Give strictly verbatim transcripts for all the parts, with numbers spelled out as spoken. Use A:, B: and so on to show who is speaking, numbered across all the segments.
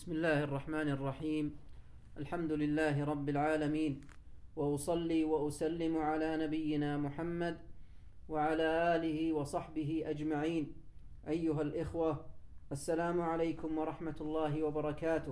A: بسم الله الرحمن الرحيم. الحمد لله رب العالمين، وأصلي وأسلم على نبينا محمد وعلى آله وصحبه أجمعين. أيها الإخوة، السلام عليكم ورحمة الله وبركاته.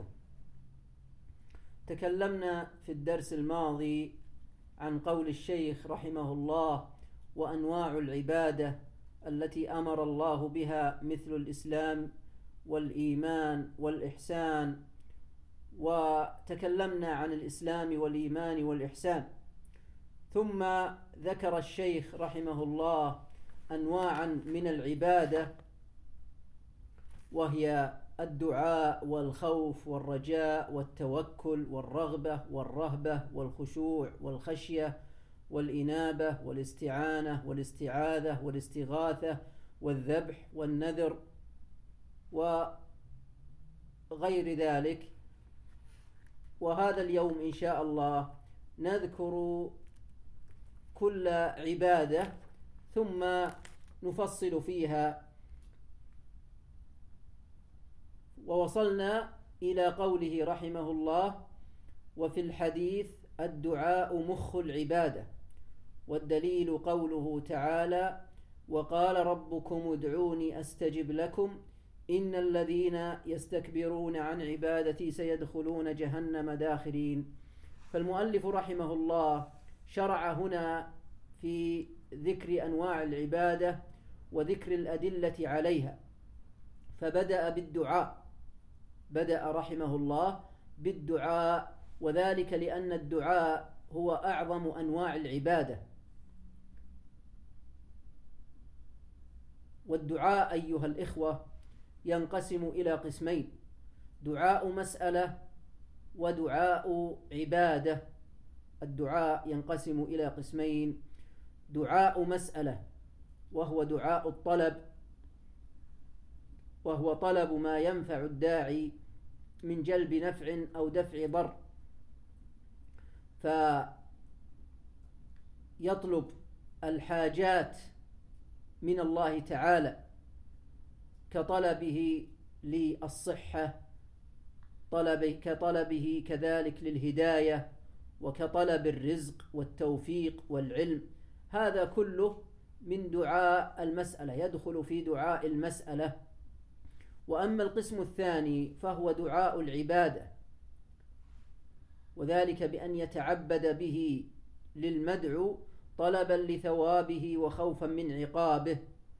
A: تكلمنا في الدرس الماضي عن قول الشيخ رحمه الله: وأنواع العبادة التي أمر الله بها مثل الإسلام والإيمان والإحسان، وتكلمنا عن الإسلام والإيمان والإحسان. ثم ذكر الشيخ رحمه الله أنواعا من العبادة، وهي الدعاء والخوف والرجاء والتوكل والرغبة والرهبة والخشوع والخشية والإنابة والاستعانة والاستعاذة والاستغاثة والذبح والنذر وغير ذلك. وهذا اليوم إن شاء الله نذكر كل عبادة ثم نفصل فيها. ووصلنا إلى قوله رحمه الله: وفي الحديث الدعاء مخ العبادة، والدليل قوله تعالى: وقال ربكم ادعوني أستجب لكم إن الذين يستكبرون عن عبادتي سيدخلون جهنم داخرين. فالمؤلف رحمه الله شرع هنا في ذكر أنواع العبادة وذكر الأدلة عليها، فبدأ بالدعاء، بدأ رحمه الله بالدعاء، وذلك لأن الدعاء هو أعظم أنواع العبادة. والدعاء أيها الإخوة ينقسم إلى قسمين: دعاء مسألة ودعاء عبادة. الدعاء ينقسم إلى قسمين: دعاء مسألة وهو دعاء الطلب، وهو طلب ما ينفع الداعي من جلب نفع أو دفع ضر، فيطلب الحاجات من الله تعالى كطلبه للصحة، طلبه كطلبه كذلك للهداية، وكطلب الرزق والتوفيق والعلم. هذا كله من دعاء المسألة، يدخل في دعاء المسألة. وأما القسم الثاني فهو دعاء العبادة، وذلك بأن يتعبد به للمدعو طلبا لثوابه وخوفا من عقابه،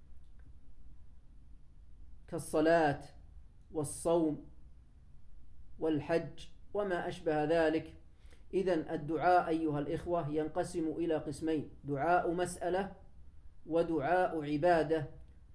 A: كالصلاة والصوم والحج وما أشبه ذلك. إذن الدعاء أيها الإخوة ينقسم إلى قسمين: دعاء مسألة ودعاء عبادة.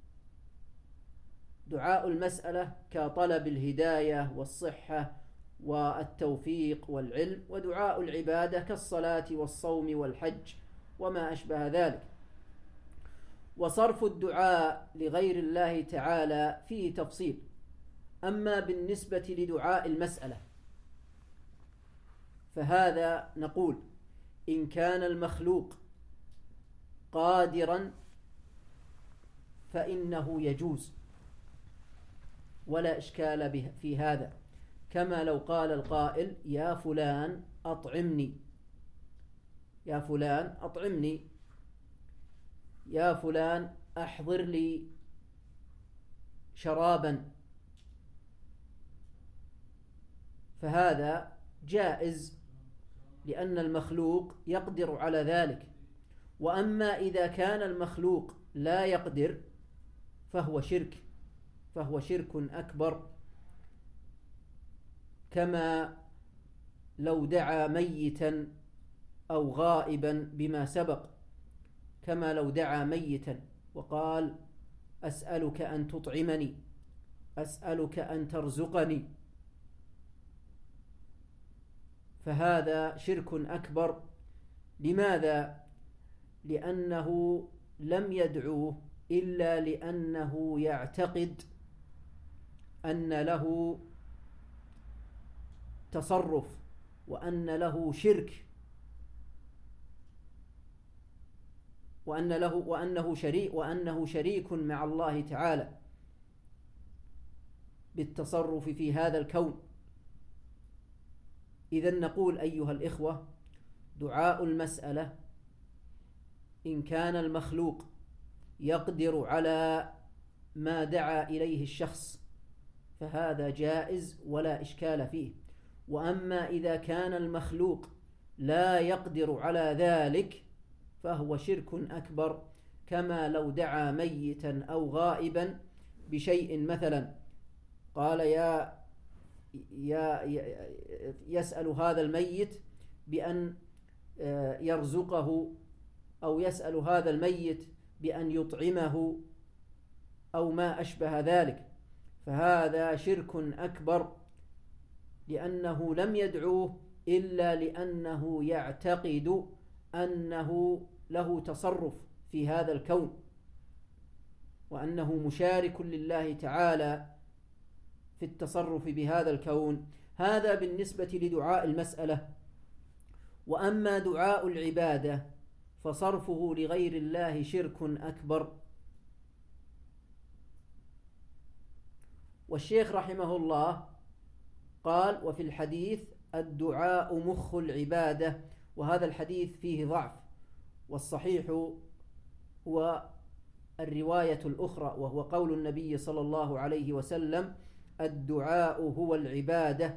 A: دعاء المسألة كطلب الهداية والصحة والتوفيق والعلم، ودعاء العبادة كالصلاة والصوم والحج وما أشبه ذلك. وصرف الدعاء لغير الله تعالى فيه تفصيل. أما بالنسبة لدعاء المسألة فهذا نقول: إن كان المخلوق قادرا فإنه يجوز ولا إشكال به في هذا، كما لو قال القائل: يا فلان أطعمني، يا فلان أطعمني، يا فلان أحضر لي شرابا، فهذا جائز لأن المخلوق يقدر على ذلك. وأما إذا كان المخلوق لا يقدر فهو شرك، فهو شرك أكبر، كما لو دعا ميتا أو غائبا بما سبق، كما لو دعا ميتا وقال: أسألك أن تطعمني، أسألك أن ترزقني، فهذا شرك أكبر. لماذا؟ لأنه لم يدعوه إلا لأنه يعتقد أن له تصرف وأن له شرك، وأن له وأنه شريك وأنه شريك مع الله تعالى بالتصرف في هذا الكون. إذن نقول أيها الإخوة: دعاء المسألة إن كان المخلوق يقدر على ما دعا إليه الشخص فهذا جائز ولا إشكال فيه. وأما إذا كان المخلوق لا يقدر على ذلك فهو شرك أكبر، كما لو دعا ميتا أو غائبا بشيء، مثلا قال يا يا يسأل هذا الميت بأن يرزقه، أو يسأل هذا الميت بأن يطعمه أو ما أشبه ذلك، فهذا شرك أكبر، لأنه لم يدعوه إلا لأنه يعتقد أنه له تصرف في هذا الكون، وأنه مشارك لله تعالى في التصرف بهذا الكون. هذا بالنسبة لدعاء المسألة. وأما دعاء العبادة فصرفه لغير الله شرك أكبر. والشيخ رحمه الله قال: وفي الحديث الدعاء مخ العبادة، وهذا الحديث فيه ضعف، والصحيح هو الرواية الأخرى، وهو قول النبي صلى الله عليه وسلم: الدعاء هو العبادة.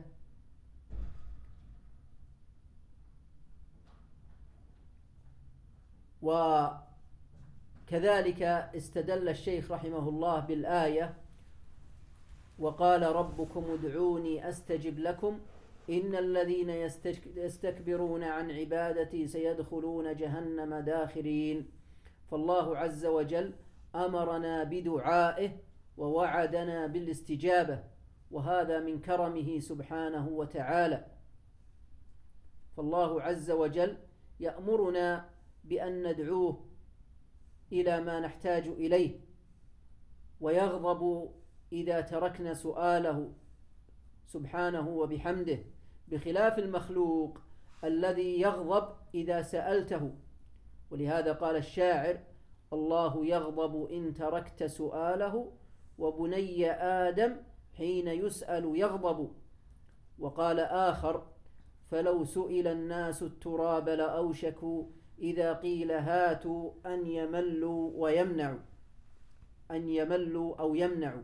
A: وكذلك استدل الشيخ رحمه الله بالآية: وقال ربكم ادعوني أستجب لكم إن الذين يستكبرون عن عبادتي سيدخلون جهنم داخرين. فالله عز وجل أمرنا بدعائه ووعدنا بالاستجابة، وهذا من كرمه سبحانه وتعالى. فالله عز وجل يأمرنا بأن ندعوه إلى ما نحتاج إليه، ويغضب إذا تركنا سؤاله سبحانه وبحمده، بخلاف المخلوق الذي يغضب إذا سألته. ولهذا قال الشاعر: الله يغضب إن تركت سؤاله، وبني آدم حين يسأل يغضب. وقال آخر: فلو سئل الناس التراب لأوشكوا إذا قيل هاتوا أن يملوا ويمنعوا، أن يملوا أو يمنعوا.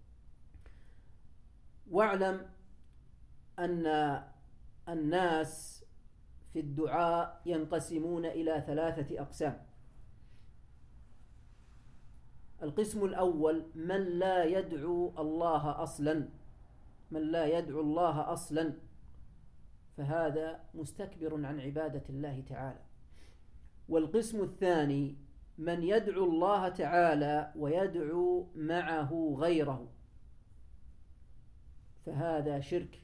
A: واعلم أن الناس في الدعاء ينقسمون إلى ثلاثة أقسام. القسم الأول من لا يدعو الله أصلا، من لا يدعو الله أصلا، فهذا مستكبر عن عبادة الله تعالى. والقسم الثاني من يدعو الله تعالى ويدعو معه غيره، فهذا شرك.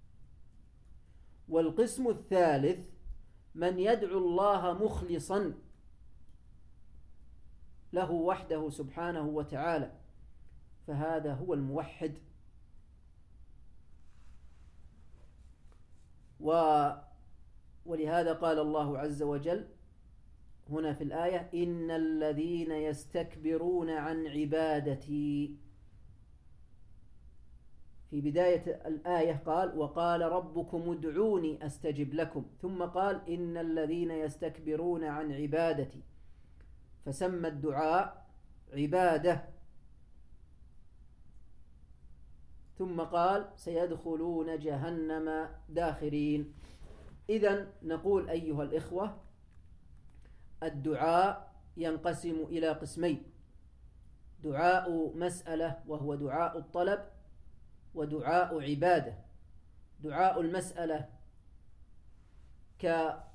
A: والقسم الثالث من يدعو الله مخلصا له وحده سبحانه وتعالى، فهذا هو الموحد. و ولهذا قال الله عز وجل هنا في الآية: إن الذين يستكبرون عن عبادتي. في بداية الآية قال: وقال ربكم ادعوني أستجب لكم، ثم قال: إن الذين يستكبرون عن عبادتي، فسمى الدعاء عبادة. ثم قال: سيدخلون جهنم داخرين. إذن نقول أيها الإخوة: الدعاء ينقسم إلى قسمين: دعاء مسألة وهو دعاء الطلب، ودعاء عبادة. دعاء المسألة كطلب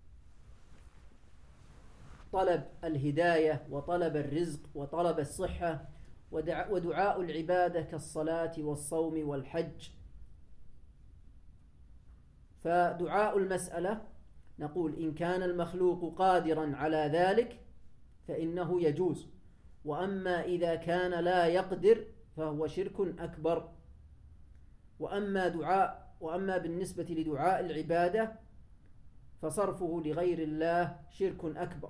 A: الهداية وطلب الرزق وطلب الصحة، ودعاء العبادة كالصلاة والصوم والحج. فدعاء المسألة نقول إن كان المخلوق قادرا على ذلك فإنه يجوز، وأما إذا كان لا يقدر فهو شرك أكبر. وأما دعاء وأما بالنسبة لدعاء العبادة فصرفه لغير الله شرك أكبر.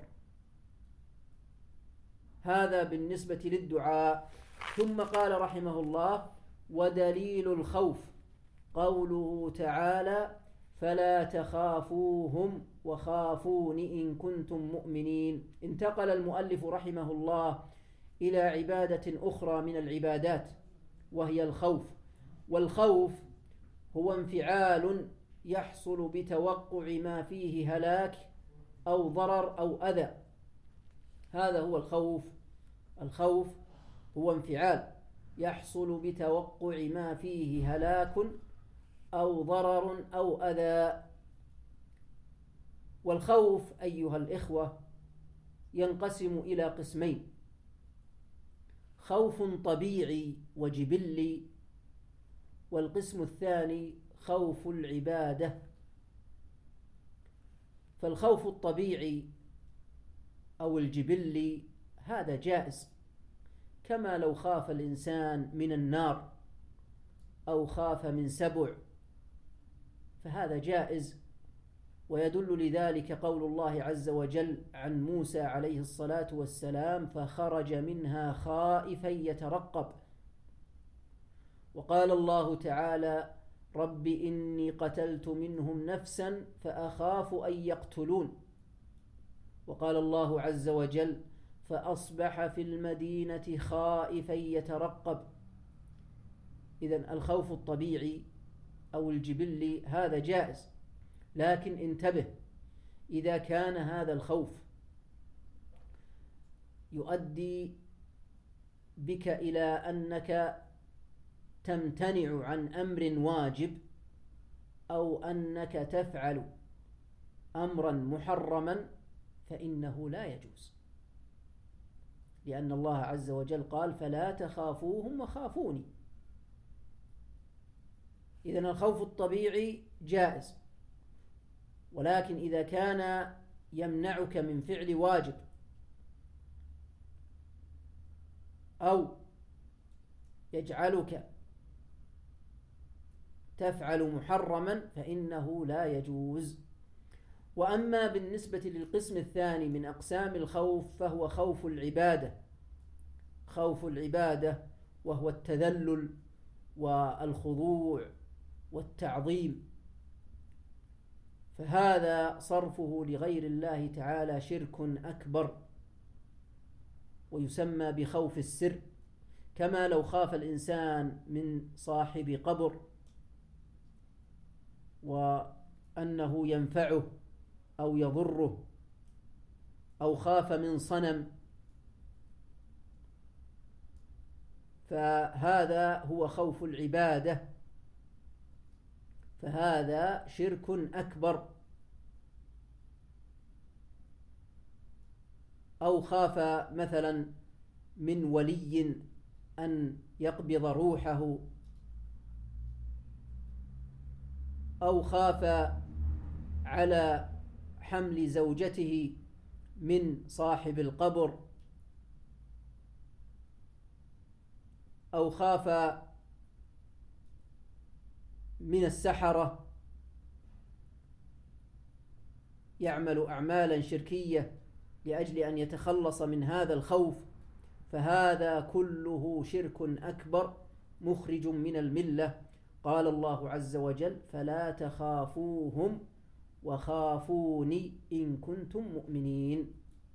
A: هذا بالنسبة للدعاء. ثم قال رحمه الله: ودليل الخوف قوله تعالى: فلا تخافوهم وخافون إن كنتم مؤمنين. انتقل المؤلف رحمه الله إلى عبادة أخرى من العبادات وهي الخوف. والخوف هو انفعال يحصل بتوقع ما فيه هلاك أو ضرر أو أذى. هذا هو الخوف. الخوف هو انفعال يحصل بتوقع ما فيه هلاك أو ضرر أو أذى. والخوف أيها الإخوة ينقسم إلى قسمين: خوف طبيعي وجبلي، والقسم الثاني خوف العبادة. فالخوف الطبيعي أو الجبلي هذا جائز، كما لو خاف الإنسان من النار أو خاف من سبع، فهذا جائز. ويدل لذلك قول الله عز وجل عن موسى عليه الصلاة والسلام: فخرج منها خائفا يترقب. وقال الله تعالى: رب إني قتلت منهم نفسا فأخاف أن يقتلون. وقال الله عز وجل: فأصبح في المدينة خائفا يترقب. إذن الخوف الطبيعي أو الجبلي هذا جائز، لكن انتبه: إذا كان هذا الخوف يؤدي بك إلى أنك تمتنع عن أمر واجب أو أنك تفعل أمرا محرما فإنه لا يجوز، لأن الله عز وجل قال: فلا تخافوهم وخافوني. إذن الخوف الطبيعي جائز، ولكن إذا كان يمنعك من فعل واجب أو يجعلك تفعل محرما فإنه لا يجوز. وأما بالنسبة للقسم الثاني من أقسام الخوف فهو خوف العبادة. خوف العبادة وهو التذلل والخضوع والتعظيم، فهذا صرفه لغير الله تعالى شرك أكبر، ويسمى بخوف السر، كما لو خاف الإنسان من صاحب قبر وأنه ينفعه أو يضره، أو خاف من صنم، فهذا هو خوف العبادة، فهذا شرك أكبر. أو خاف مثلا من ولي أن يقبض روحه، أو خاف على حمل زوجته من صاحب القبر، أو خاف من السحرة يعمل أعمالا شركية لأجل أن يتخلص من هذا الخوف، فهذا كله شرك أكبر مخرج من الملة. قال الله عز وجل: فلا تخافوهم وخافوني إن كنتم مؤمنين.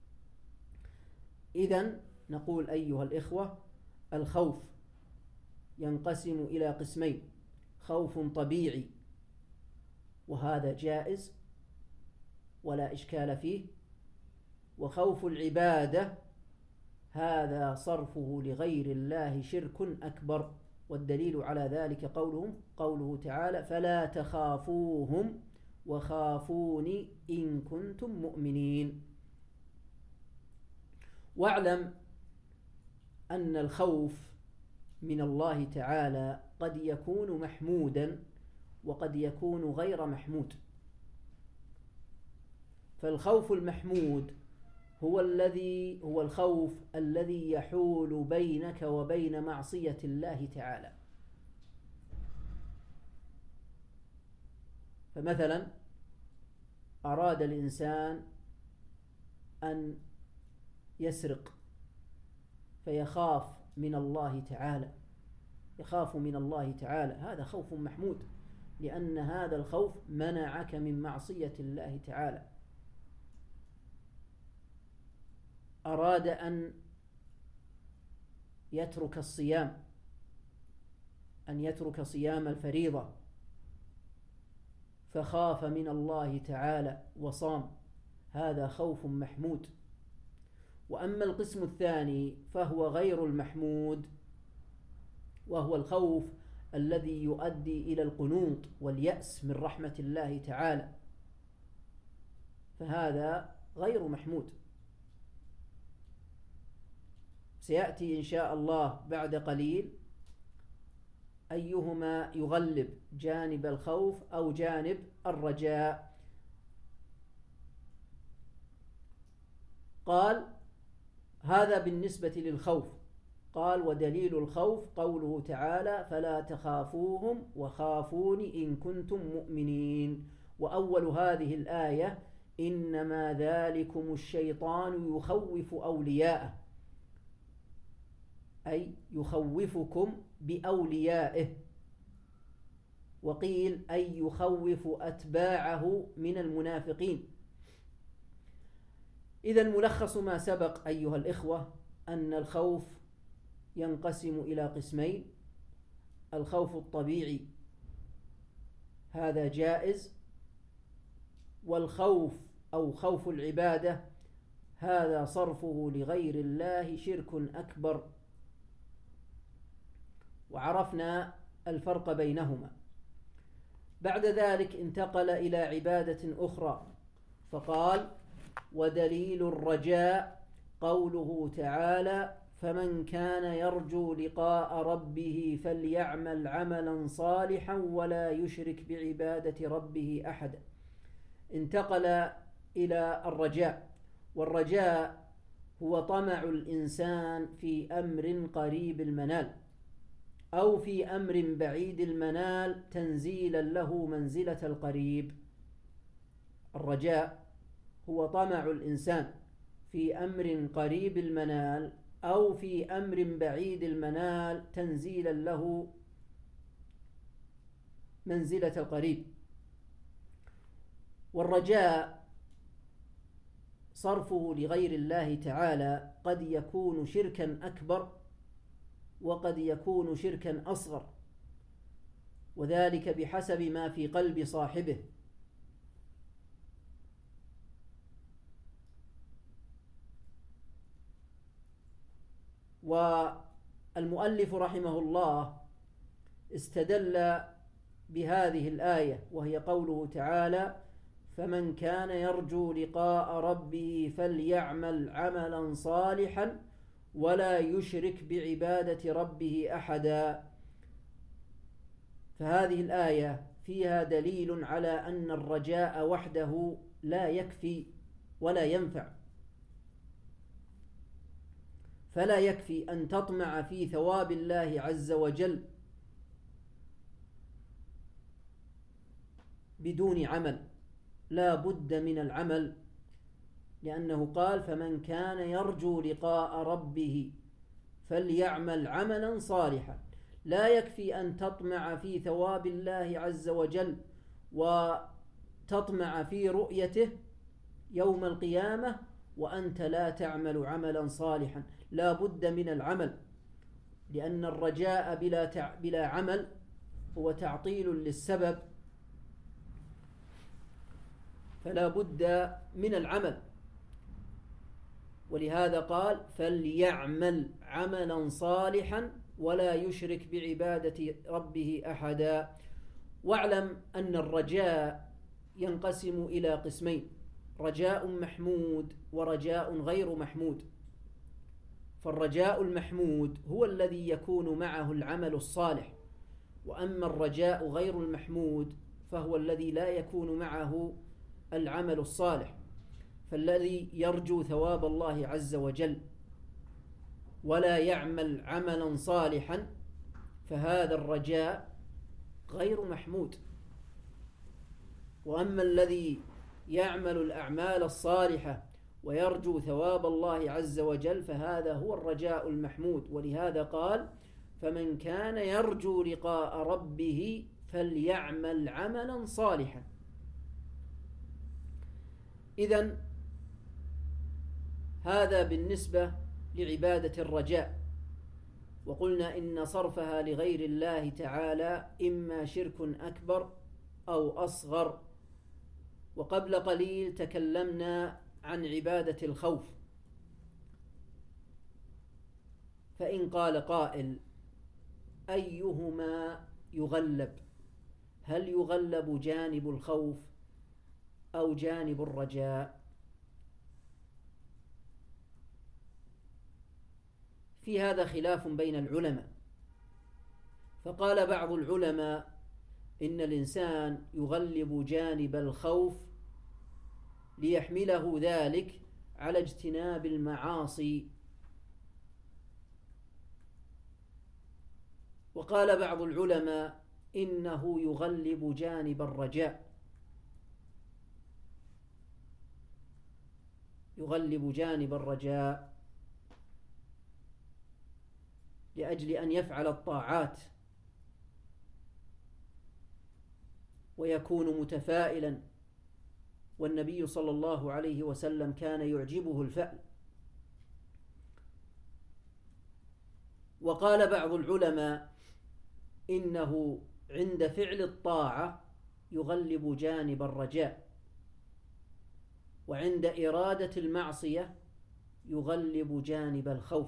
A: إذن نقول أيها الإخوة: الخوف ينقسم إلى قسمين: خوف طبيعي وهذا جائز ولا إشكال فيه، وخوف العبادة هذا صرفه لغير الله شرك أكبر. والدليل على ذلك قولهم قوله تعالى: فلا تخافوهم وخافوني إن كنتم مؤمنين. واعلم أن الخوف من الله تعالى قد يكون محمودا وقد يكون غير محمود. فالخوف المحمود هو الذي هو الخوف الذي يحول بينك وبين معصية الله تعالى. فمثلا أراد الإنسان أن يسرق فيخاف من الله تعالى، يخاف من الله تعالى، هذا خوف محمود، لأن هذا الخوف منعك من معصية الله تعالى. أراد أن يترك الصيام، أن يترك صيام الفريضة، فخاف من الله تعالى وصام، هذا خوف محمود. وأما القسم الثاني فهو غير المحمود، وهو الخوف الذي يؤدي إلى القنوط واليأس من رحمة الله تعالى، فهذا غير محمود. سيأتي إن شاء الله بعد قليل أيهما يغلب، جانب الخوف أو جانب الرجاء. قال هذا بالنسبة للخوف. قال ودليل الخوف قوله تعالى فلا تخافوهم وخافوني إن كنتم مؤمنين. وأول هذه الآية إنما ذلكم الشيطان يخوف أولياءه، أي يخوفكم بأوليائه، وقيل أي يخوف أتباعه من المنافقين. إذن ملخص ما سبق أيها الإخوة أن الخوف ينقسم إلى قسمين: الخوف الطبيعي هذا جائز، والخوف أو خوف العبادة هذا صرفه لغير الله شرك أكبر. وعرفنا الفرق بينهما. بعد ذلك انتقل إلى عبادة أخرى فقال ودليل الرجاء قوله تعالى فمن كان يرجو لقاء ربه فليعمل عملا صالحا ولا يشرك بعبادة ربه أحدا. انتقل إلى الرجاء، والرجاء هو طمع الإنسان في أمر قريب المنال أو في أمر بعيد المنال تنزيلا له منزلة القريب. الرجاء هو طمع الإنسان في أمر قريب المنال أو في أمر بعيد المنال تنزيلا له منزلة القريب. والرجاء صرفه لغير الله تعالى قد يكون شركا أكبر وقد يكون شركا أصغر، وذلك بحسب ما في قلب صاحبه. والمؤلف رحمه الله استدل بهذه الآية وهي قوله تعالى فمن كان يرجو لقاء ربه فليعمل عملا صالحا ولا يشرك بعبادة ربه أحدا. فهذه الآية فيها دليل على أن الرجاء وحده لا يكفي ولا ينفع، فلا يكفي أن تطمع في ثواب الله عز وجل بدون عمل، لا بد من العمل، لأنه قال فمن كان يرجو لقاء ربه فليعمل عملا صالحا. لا يكفي أن تطمع في ثواب الله عز وجل وتطمع في رؤيته يوم القيامة وأنت لا تعمل عملا صالحا، لا بد من العمل، لأن الرجاء بلا, تع... بلا عمل هو تعطيل للسبب، فلا بد من العمل. ولهذا قال فليعمل عملا صالحا ولا يشرك بعبادة ربه أحدا. واعلم أن الرجاء ينقسم إلى قسمين: رجاء محمود ورجاء غير محمود. فالرجاء المحمود هو الذي يكون معه العمل الصالح، وأما الرجاء غير المحمود فهو الذي لا يكون معه العمل الصالح. فالذي يرجو ثواب الله عز وجل ولا يعمل عملا صالحا فهذا الرجاء غير محمود. وأما الذي يعمل الأعمال الصالحة ويرجو ثواب الله عز وجل فهذا هو الرجاء المحمود. ولهذا قال فمن كان يرجو لقاء ربه فليعمل عملا صالحا. إذن هذا بالنسبة لعبادة الرجاء. وقلنا إن صرفها لغير الله تعالى إما شرك أكبر أو أصغر. وقبل قليل تكلمنا عن عبادة الخوف. فإن قال قائل أيهما يغلب؟ هل يغلب جانب الخوف أو جانب الرجاء؟ في هذا خلاف بين العلماء. فقال بعض العلماء إن الإنسان يغلب جانب الخوف ليحمله ذلك على اجتناب المعاصي. وقال بعض العلماء إنه يغلب جانب الرجاء، يغلب جانب الرجاء لأجل أن يفعل الطاعات ويكون متفائلا. والنبي صلى الله عليه وسلم كان يعجبه الفأل. وقال بعض العلماء إنه عند فعل الطاعة يغلب جانب الرجاء، وعند إرادة المعصية يغلب جانب الخوف.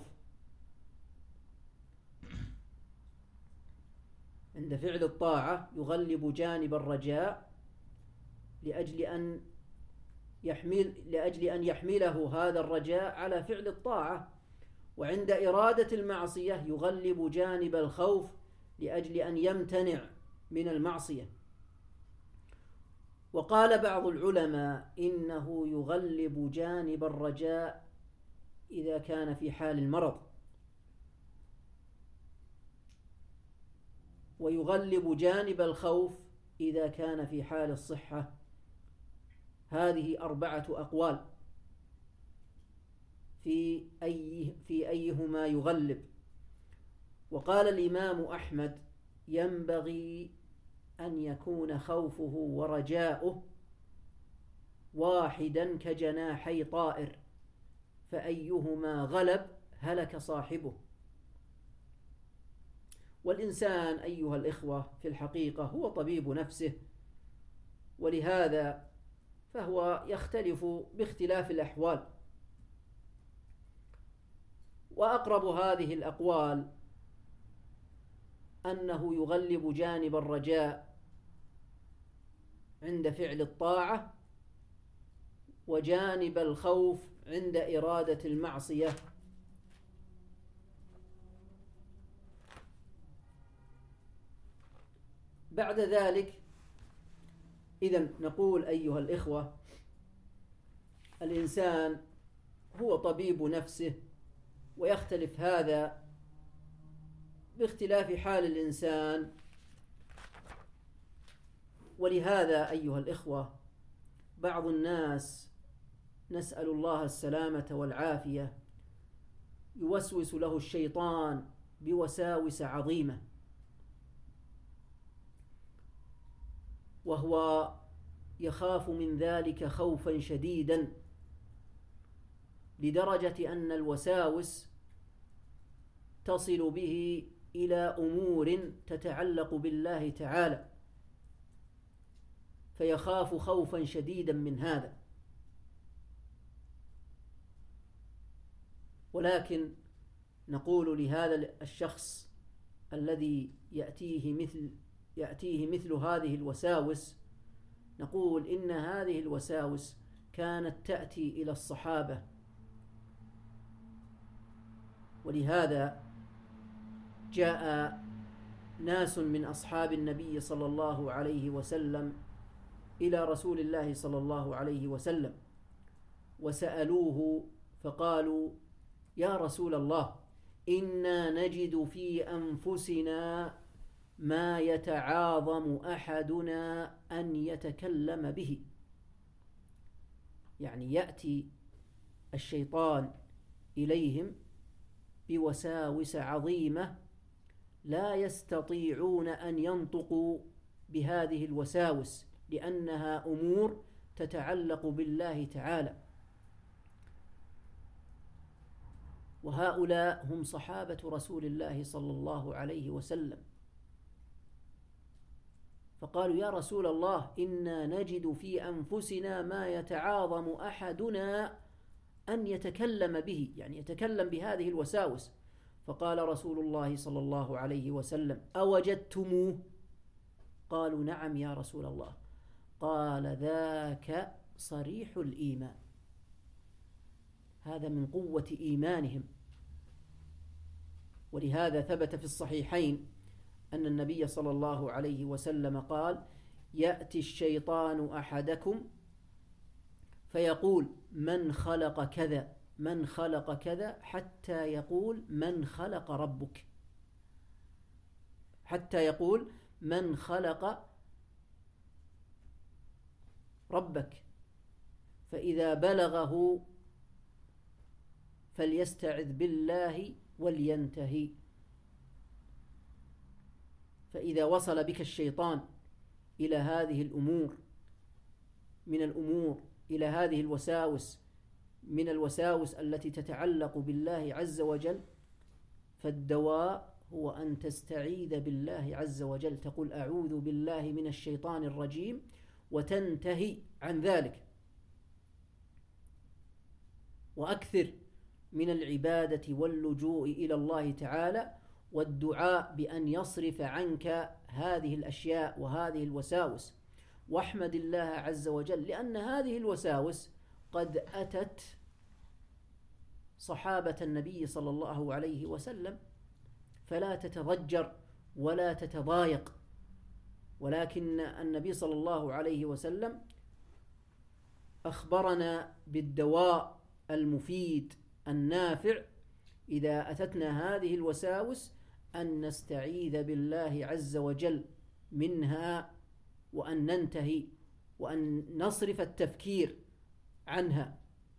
A: عند فعل الطاعة يغلب جانب الرجاء لأجل أن يحمل لأجل أن يحمله هذا الرجاء على فعل الطاعة، وعند إرادة المعصية يغلب جانب الخوف لأجل أن يمتنع من المعصية. وقال بعض العلماء إنه يغلب جانب الرجاء إذا كان في حال المرض، ويغلب جانب الخوف إذا كان في حال الصحة. هذه أربعة أقوال في أي في أيهما يغلب. وقال الإمام أحمد ينبغي أن يكون خوفه ورجاؤه واحدا كجناحي طائر، فأيهما غلب هلك صاحبه. والإنسان أيها الإخوة في الحقيقة هو طبيب نفسه، ولهذا فهو يختلف باختلاف الأحوال. وأقرب هذه الأقوال أنه يغلب جانب الرجاء عند فعل الطاعة، وجانب الخوف عند إرادة المعصية. بعد ذلك إذن نقول أيها الإخوة الإنسان هو طبيب نفسه، ويختلف هذا باختلاف حال الإنسان. ولهذا أيها الإخوة بعض الناس نسأل الله السلامة والعافية يوسوس له الشيطان بوساوس عظيمة، وهو يخاف من ذلك خوفا شديدا، لدرجة أن الوساوس تصل به إلى أمور تتعلق بالله تعالى، فيخاف خوفا شديدا من هذا. ولكن نقول لهذا الشخص الذي يأتيه مثل يأتيه مثل هذه الوساوس، نقول إن هذه الوساوس كانت تأتي إلى الصحابة، ولهذا جاء ناس من أصحاب النبي صلى الله عليه وسلم إلى رسول الله صلى الله عليه وسلم وسألوه فقالوا: يا رسول الله، إنا نجد في أنفسنا ما يتعاظم أحدنا أن يتكلم به. يعني يأتي الشيطان إليهم بوساوس عظيمة لا يستطيعون أن ينطقوا بهذه الوساوس، لأنها أمور تتعلق بالله تعالى. وهؤلاء هم صحابة رسول الله صلى الله عليه وسلم، فقالوا يا رسول الله إنا نجد في أنفسنا ما يتعاظم أحدنا أن يتكلم به، يعني يتكلم بهذه الوساوس. فقال رسول الله صلى الله عليه وسلم أوجدتموه؟ قالوا نعم يا رسول الله. قال ذاك صريح الإيمان، هذا من قوة إيمانهم. ولهذا ثبت في الصحيحين أن النبي صلى الله عليه وسلم قال يأتي الشيطان أحدكم فيقول من خلق كذا من خلق كذا حتى يقول من خلق ربك، حتى يقول من خلق ربك، فإذا بلغه فليستعذ بالله ولينتهي. فإذا وصل بك الشيطان إلى هذه الأمور من الأمور إلى هذه الوساوس من الوساوس التي تتعلق بالله عز وجل، فالدواء هو أن تستعيذ بالله عز وجل، تقول أعوذ بالله من الشيطان الرجيم وتنتهي عن ذلك. وأكثر من العبادة واللجوء إلى الله تعالى والدعاء بأن يصرف عنك هذه الأشياء وهذه الوساوس، واحمد الله عز وجل لأن هذه الوساوس قد أتت صحابة النبي صلى الله عليه وسلم، فلا تتضجر ولا تتضايق. ولكن النبي صلى الله عليه وسلم أخبرنا بالدواء المفيد النافع إذا أتتنا هذه الوساوس، أن نستعيذ بالله عز وجل منها، وأن ننتهي وأن نصرف التفكير عنها.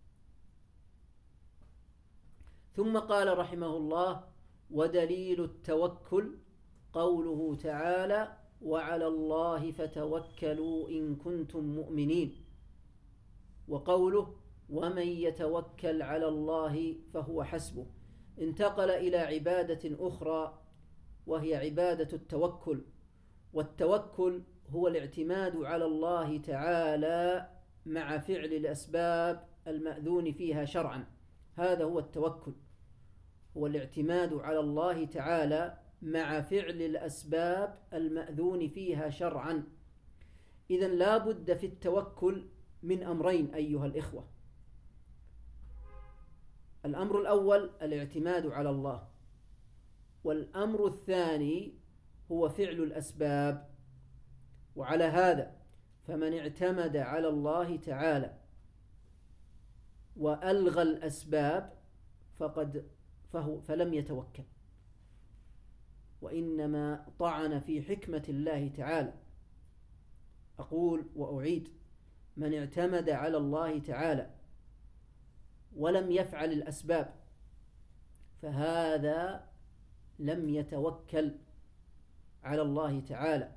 A: ثم قال رحمه الله ودليل التوكل قوله تعالى وعلى الله فتوكلوا إن كنتم مؤمنين، وقوله ومن يتوكل على الله فهو حسبه. انتقل إلى عبادة أخرى وهي عبادة التوكل. والتوكل هو الاعتماد على الله تعالى مع فعل الأسباب المأذون فيها شرعا. هذا هو التوكل، هو الاعتماد على الله تعالى مع فعل الأسباب المأذون فيها شرعا. إذن لا بد في التوكل من أمرين أيها الإخوة. الأمر الأول الاعتماد على الله، والأمر الثاني هو فعل الأسباب. وعلى هذا فمن اعتمد على الله تعالى وألغى الأسباب فقد فهو فلم يتوكل، وإنما طعن في حكمة الله تعالى. أقول وأعيد: من اعتمد على الله تعالى ولم يفعل الأسباب فهذا لم يتوكل على الله تعالى،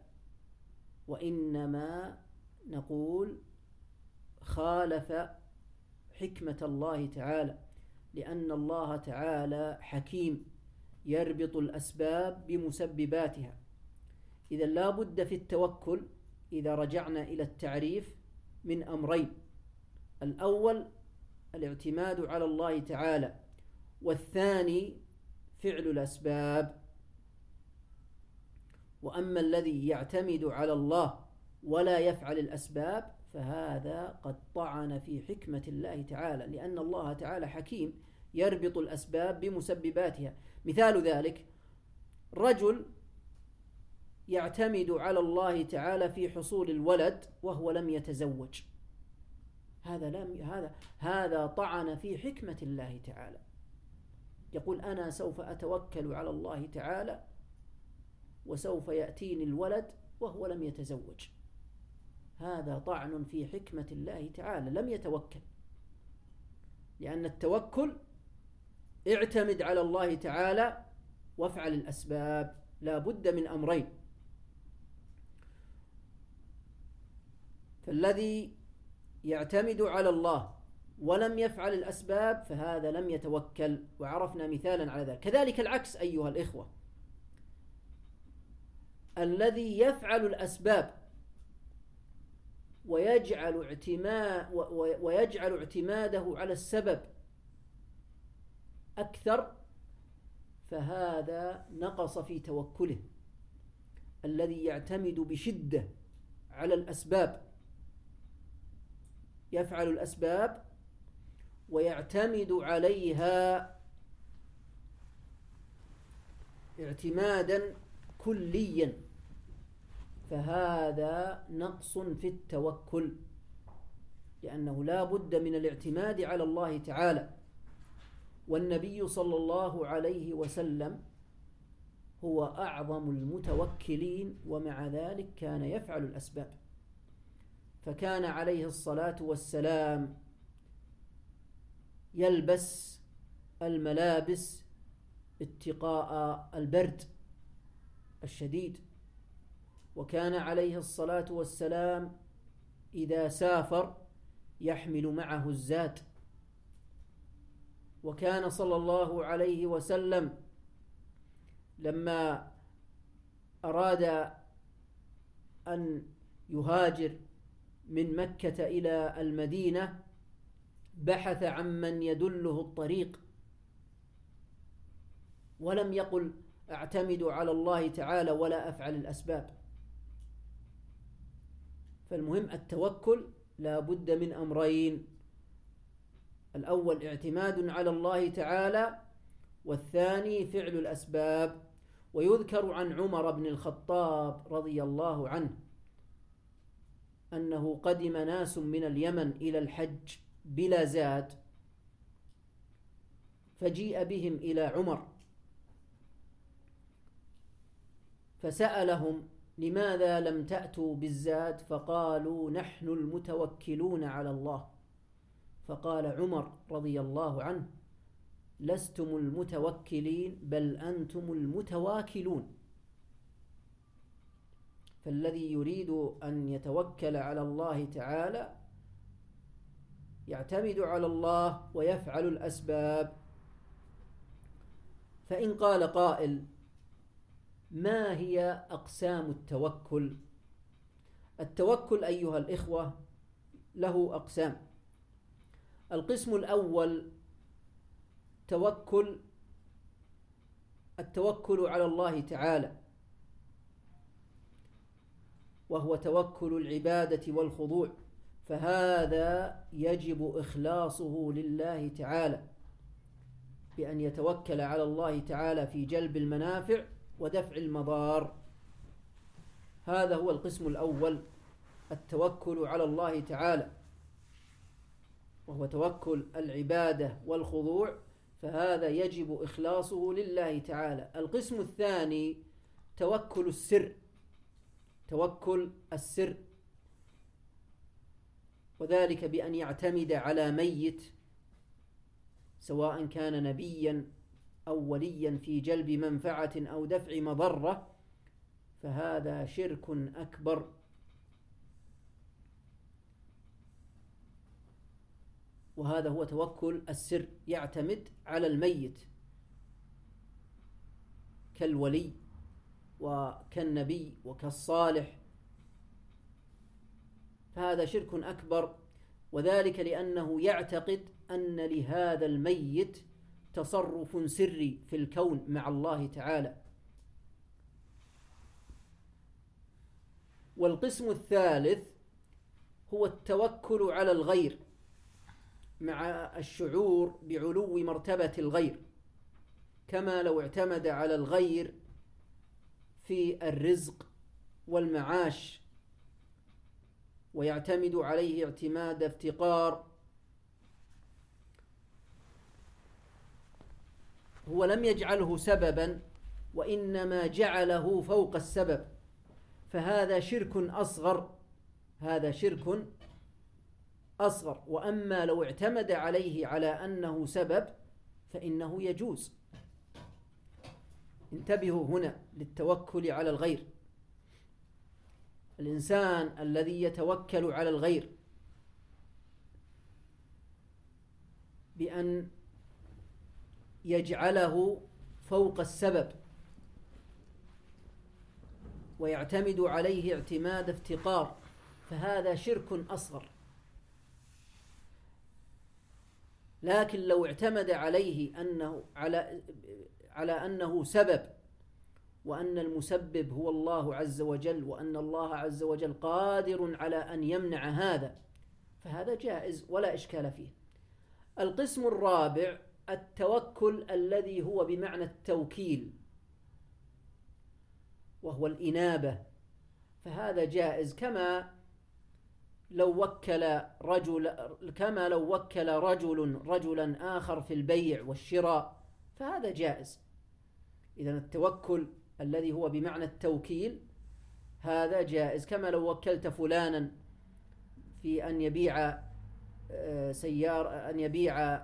A: وإنما نقول خالف حكمة الله تعالى، لأن الله تعالى حكيم يربط الأسباب بمسبباتها. إذا لا بد في التوكل إذا رجعنا إلى التعريف من أمرين: الأول الاعتماد على الله تعالى، والثاني فعل الأسباب. وأما الذي يعتمد على الله ولا يفعل الأسباب فهذا قد طعن في حكمة الله تعالى، لأن الله تعالى حكيم يربط الأسباب بمسبباتها. مثال ذلك رجل يعتمد على الله تعالى في حصول الولد وهو لم يتزوج، هذا لم هذا هذا طعن في حكمة الله تعالى. يقول أنا سوف أتوكل على الله تعالى وسوف يأتيني الولد وهو لم يتزوج، هذا طعن في حكمة الله تعالى، لم يتوكل. لأن التوكل اعتمد على الله تعالى وافعل الأسباب، لا بد من أمرين. فالذي يعتمد على الله ولم يفعل الأسباب فهذا لم يتوكل، وعرفنا مثالا على ذلك. كذلك العكس أيها الإخوة، الذي يفعل الأسباب ويجعل اعتماد ويجعل اعتماده على السبب أكثر فهذا نقص في توكله. الذي يعتمد بشدة على الأسباب، يفعل الأسباب ويعتمد عليها اعتمادا كليا، فهذا نقص في التوكل، لأنه لا بد من الاعتماد على الله تعالى. والنبي صلى الله عليه وسلم هو أعظم المتوكلين، ومع ذلك كان يفعل الأسباب. فكان عليه الصلاة والسلام يلبس الملابس اتقاء البرد الشديد، وكان عليه الصلاة والسلام إذا سافر يحمل معه الزاد، وكان صلى الله عليه وسلم لما أراد أن يهاجر من مكة إلى المدينة بحث عن من يدله الطريق، ولم يقل أعتمد على الله تعالى ولا أفعل الأسباب. فالمهم التوكل لا بد من أمرين: الأول اعتماد على الله تعالى، والثاني فعل الأسباب. ويذكر عن عمر بن الخطاب رضي الله عنه أنه قدم ناس من اليمن إلى الحج بلا زاد، فجيء بهم إلى عمر فسألهم: لماذا لم تأتوا بالزاد؟ فقالوا: نحن المتوكلون على الله. فقال عمر رضي الله عنه: لستم المتوكلين بل أنتم المتواكلون. فالذي يريد أن يتوكل على الله تعالى يعتمد على الله ويفعل الأسباب. فإن قال قائل: ما هي أقسام التوكل؟ التوكل أيها الإخوة له أقسام. القسم الأول توكل التوكل على الله تعالى، وهو توكل العبادة والخضوع، فهذا يجب إخلاصه لله تعالى بأن يتوكل على الله تعالى في جلب المنافع ودفع المضار. هذا هو القسم الأول، التوكل على الله تعالى، وهو توكل العبادة والخضوع، فهذا يجب إخلاصه لله تعالى. القسم الثاني توكل السر، توكل السر، وذلك بأن يعتمد على ميت سواء كان نبيا أو وليا في جلب منفعة أو دفع مضرة، فهذا شرك أكبر. وهذا هو توكل السر، يعتمد على الميت كالولي وكالنبي وكالصالح، فهذا شرك أكبر، وذلك لأنه يعتقد أن لهذا الميت تصرف سري في الكون مع الله تعالى. والقسم الثالث هو التوكل على الغير مع الشعور بعلو مرتبة الغير، كما لو اعتمد على الغير في الرزق والمعاش ويعتمد عليه اعتماد افتقار، هو لم يجعله سببا وإنما جعله فوق السبب، فهذا شرك أصغر، هذا شرك أصغر. وأما لو اعتمد عليه على أنه سبب فإنه يجوز. انتبهوا هنا للتوكل على الغير. الإنسان الذي يتوكل على الغير بأن يجعله فوق السبب ويعتمد عليه اعتماد افتقار، فهذا شرك أصغر. لكن لو اعتمد عليه أنه على على أنه سبب، وأن المسبب هو الله عز وجل، وأن الله عز وجل قادر على أن يمنع هذا، فهذا جائز ولا إشكال فيه. القسم الرابع التوكل الذي هو بمعنى التوكيل، وهو الإنابة، فهذا جائز، كما لو وكل رجل كما لو وكل رجل رجلا آخر في البيع والشراء، فهذا جائز. إذن التوكل الذي هو بمعنى التوكيل هذا جائز، كما لو وكلت فلانا في أن يبيع سيار أن يبيع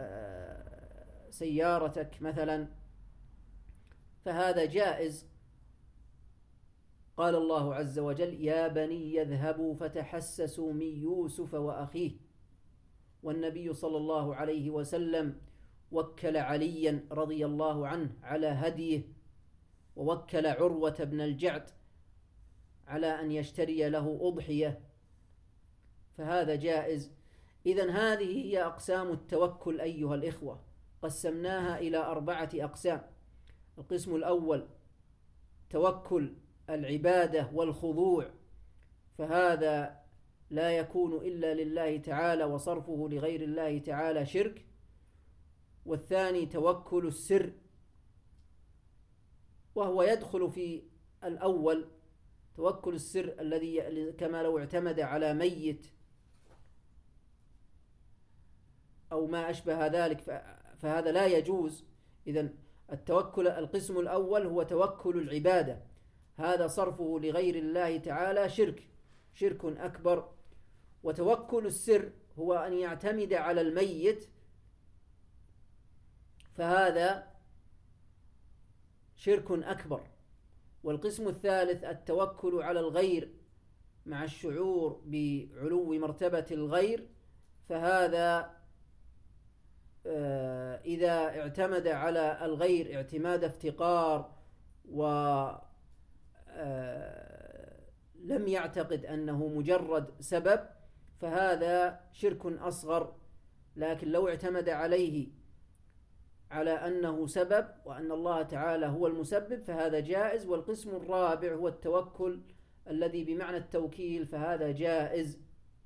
A: سيارتك مثلا، فهذا جائز. قال الله عز وجل: يا بني يذهبوا فتحسسوا من يوسف وأخيه. والنبي صلى الله عليه وسلم وكل عليا رضي الله عنه على هديه، ووكل عروة بن الجعد على أن يشتري له أضحية، فهذا جائز. إذن هذه هي أقسام التوكل أيها الإخوة، قسمناها إلى أربعة أقسام. القسم الأول توكل العبادة والخضوع، فهذا لا يكون إلا لله تعالى، وصرفه لغير الله تعالى شرك. والثاني توكل السر، وهو يدخل في الأول. توكل السر الذي كما لو اعتمد على ميت أو ما أشبه ذلك، فهذا لا يجوز. إذن التوكل القسم الأول هو توكل العبادة، هذا صرفه لغير الله تعالى شرك شرك أكبر. وتوكل السر هو أن يعتمد على الميت، فهذا شرك أكبر. والقسم الثالث التوكل على الغير مع الشعور بعلو مرتبة الغير، فهذا إذا اعتمد على الغير اعتماد افتقار ولم يعتقد أنه مجرد سبب، فهذا شرك أصغر. لكن لو اعتمد عليه على أنه سبب وأن الله تعالى هو المسبب فهذا جائز. والقسم الرابع هو التوكل الذي بمعنى التوكيل، فهذا جائز.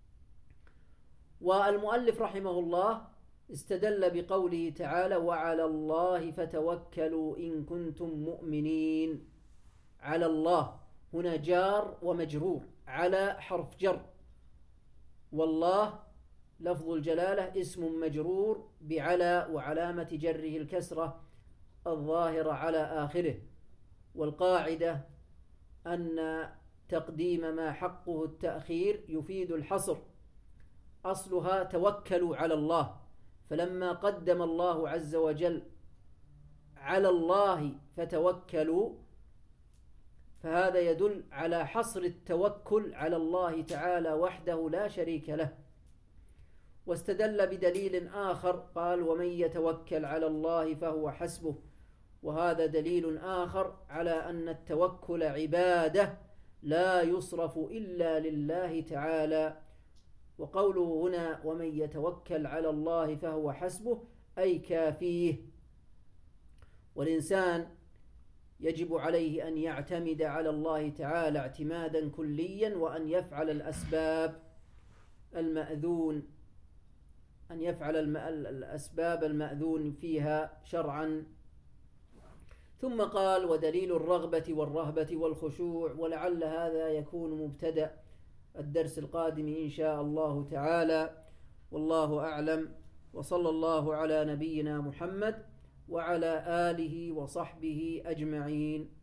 A: والمؤلف رحمه الله استدل بقوله تعالى: وعلى الله فتوكلوا إن كنتم مؤمنين. على الله هنا جار ومجرور، على حرف جر، والله لفظ الجلالة اسم مجرور بعلى، وعلامة جره الكسرة الظاهرة على آخره. والقاعدة أن تقديم ما حقه التأخير يفيد الحصر، أصلها توكلوا على الله، فلما قدم الله عز وجل على الله فتوكلوا، فهذا يدل على حصر التوكل على الله تعالى وحده لا شريك له. واستدل بدليل آخر قال: ومن يتوكل على الله فهو حسبه، وهذا دليل آخر على أن التوكل عبادة لا يصرف إلا لله تعالى. وقوله هنا ومن يتوكل على الله فهو حسبه أي كافيه. والإنسان يجب عليه أن يعتمد على الله تعالى اعتمادا كليا، وأن يفعل الأسباب المأذون أن يفعل الأسباب المأذون فيها شرعا. ثم قال: ودليل الرغبة والرهبة والخشوع. ولعل هذا يكون مبتدأ الدرس القادم إن شاء الله تعالى، والله أعلم. وصلى الله على نبينا محمد وعلى آله وصحبه أجمعين.